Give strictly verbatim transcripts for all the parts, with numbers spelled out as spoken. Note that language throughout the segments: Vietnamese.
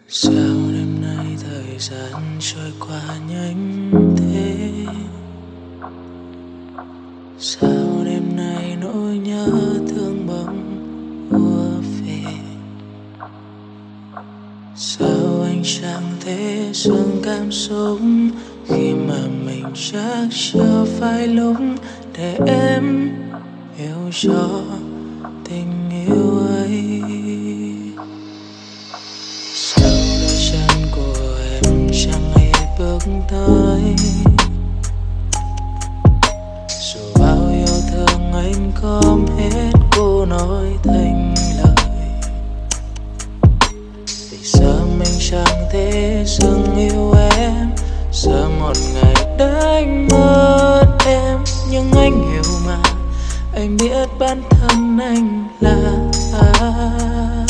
Sao đêm nay thời gian trôi qua nhanh thế? Sao đêm nay nỗi nhớ thương bỗng ùa về? Sao anh chẳng thể dừng cảm xúc khi mà mình chắc chưa phải lúc để em hiểu cho tình yêu ấy? Sao đôi chân của em chẳng hề bước tới, dù bao yêu thương anh không hết cô nói thành lời? Vì sao mình chẳng thể dừng yêu em, giờ một ngày đánh mất em? Nhưng anh hiểu mà, anh biết bản thân anh là ai.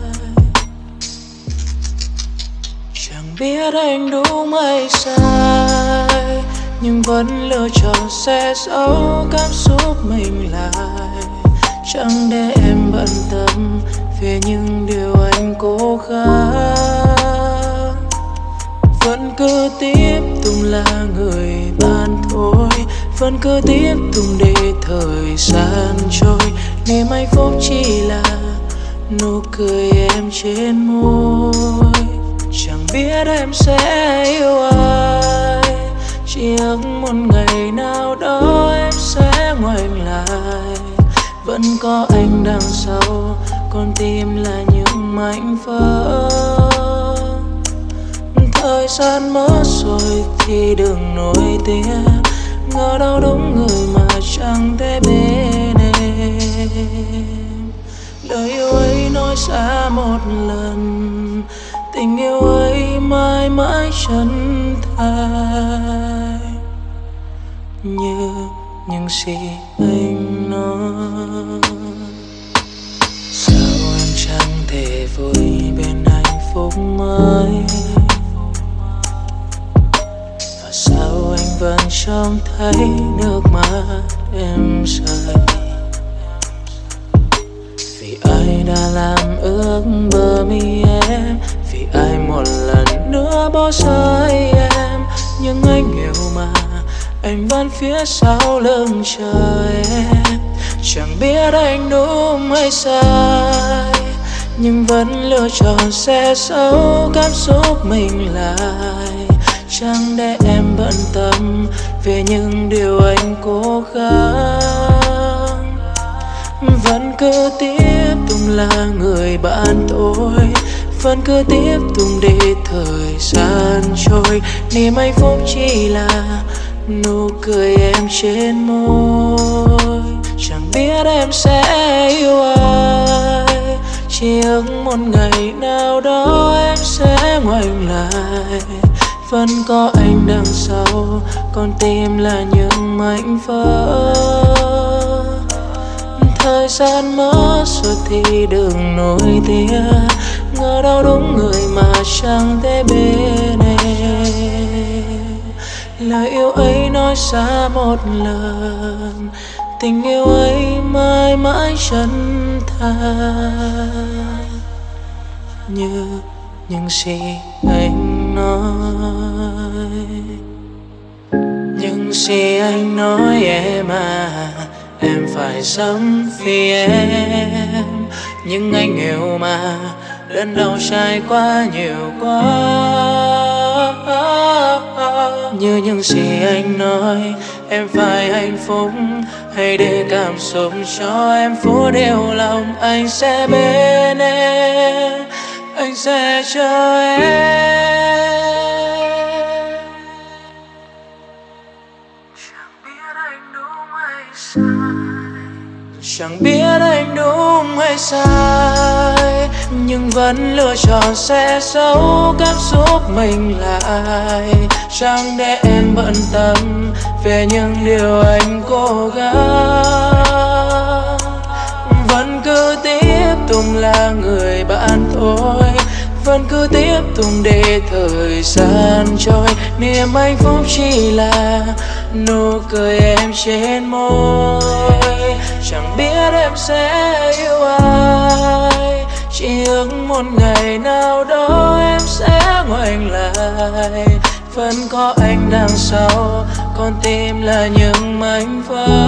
Chẳng biết anh đúng hay sai, nhưng vẫn lựa chọn sẽ giấu cảm xúc mình lại, chẳng để em bận tâm về những điều anh cố gắng. Vẫn cứ tiếp tục là người bạn thôi, vẫn cứ tiếp tục để thời gian trôi. Niềm hạnh phúc chỉ là nụ cười em trên môi. Chẳng biết em sẽ yêu ai, chỉ ước một ngày nào đó em sẽ ngoảnh lại. Vẫn có anh đằng sau, con tim là những mảnh vỡ. Thời gian mất rồi thì đừng nổi tiếc, ngờ đâu đúng người mà chẳng thể bên em. Lời yêu ấy nói ra một lần, tình yêu ấy mãi mãi chân thành như những gì anh nói. Sao em chẳng thể vui bên hạnh phúc mới, và sao anh vẫn trông thấy nước mắt em rơi? Vì ai đã làm ướt bờ mi em, vì ai một lần nữa bỏ rơi em. Nhưng anh hiểu mà, anh vẫn phía sau lưng chờ em. Chẳng biết anh đúng hay sai, nhưng vẫn lựa chọn sẽ giấu cảm xúc mình lại, chẳng để em bận tâm về những điều anh cố gắng. Vẫn cứ tiếp tục là người bạn tôi, vẫn cứ tiếp tục để thời gian trôi. Niềm hạnh phúc chỉ là nụ cười em trên môi. Chẳng biết em sẽ yêu ai, chỉ ước một ngày nào đó em sẽ ngoảnh lại. Vẫn có anh đằng sau, con tim là những mảnh vỡ. Thời gian mất rồi thì đừng nổi tiếc, ngờ đâu đúng người mà chẳng thể bên em. Lời yêu ấy nói ra một lần, tình yêu ấy mãi mãi chân thành như những gì anh nói. Những gì anh nói em à, em phải sống vì em. Nhưng anh hiểu mà, đơn đau trải qua nhiều quá. Như những gì anh nói, em phải hạnh phúc, hãy để cảm xúc cho em phút yêu lòng. Anh sẽ bên em, anh sẽ chờ em. Chẳng biết anh đúng hay sai, chẳng biết anh đúng hay sai, nhưng vẫn lựa chọn sẽ giấu cảm xúc mình lại, chẳng để em bận tâm về những điều anh cố gắng. Vẫn cứ tiếp tục là người bạn thôi, vẫn cứ tiếp tục để thời gian trôi. Niềm hạnh phúc chỉ là nụ cười em trên môi. Chẳng biết em sẽ yêu ai, Chỉ ước một ngày nào đó em sẽ ngoảnh lại, vẫn có anh đằng sau, con tim là những mảnh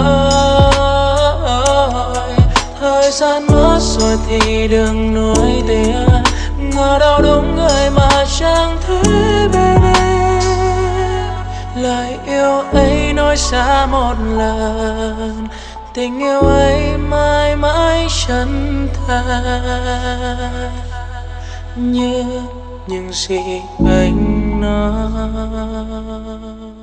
vỡ. Thời gian mất rồi thì đừng nuối tiếc, ngờ đâu đúng người mà chẳng thấy bên em. Lời yêu ấy nói xa một lần, tình yêu ấy mãi mãi chân thành như những gì anh nói.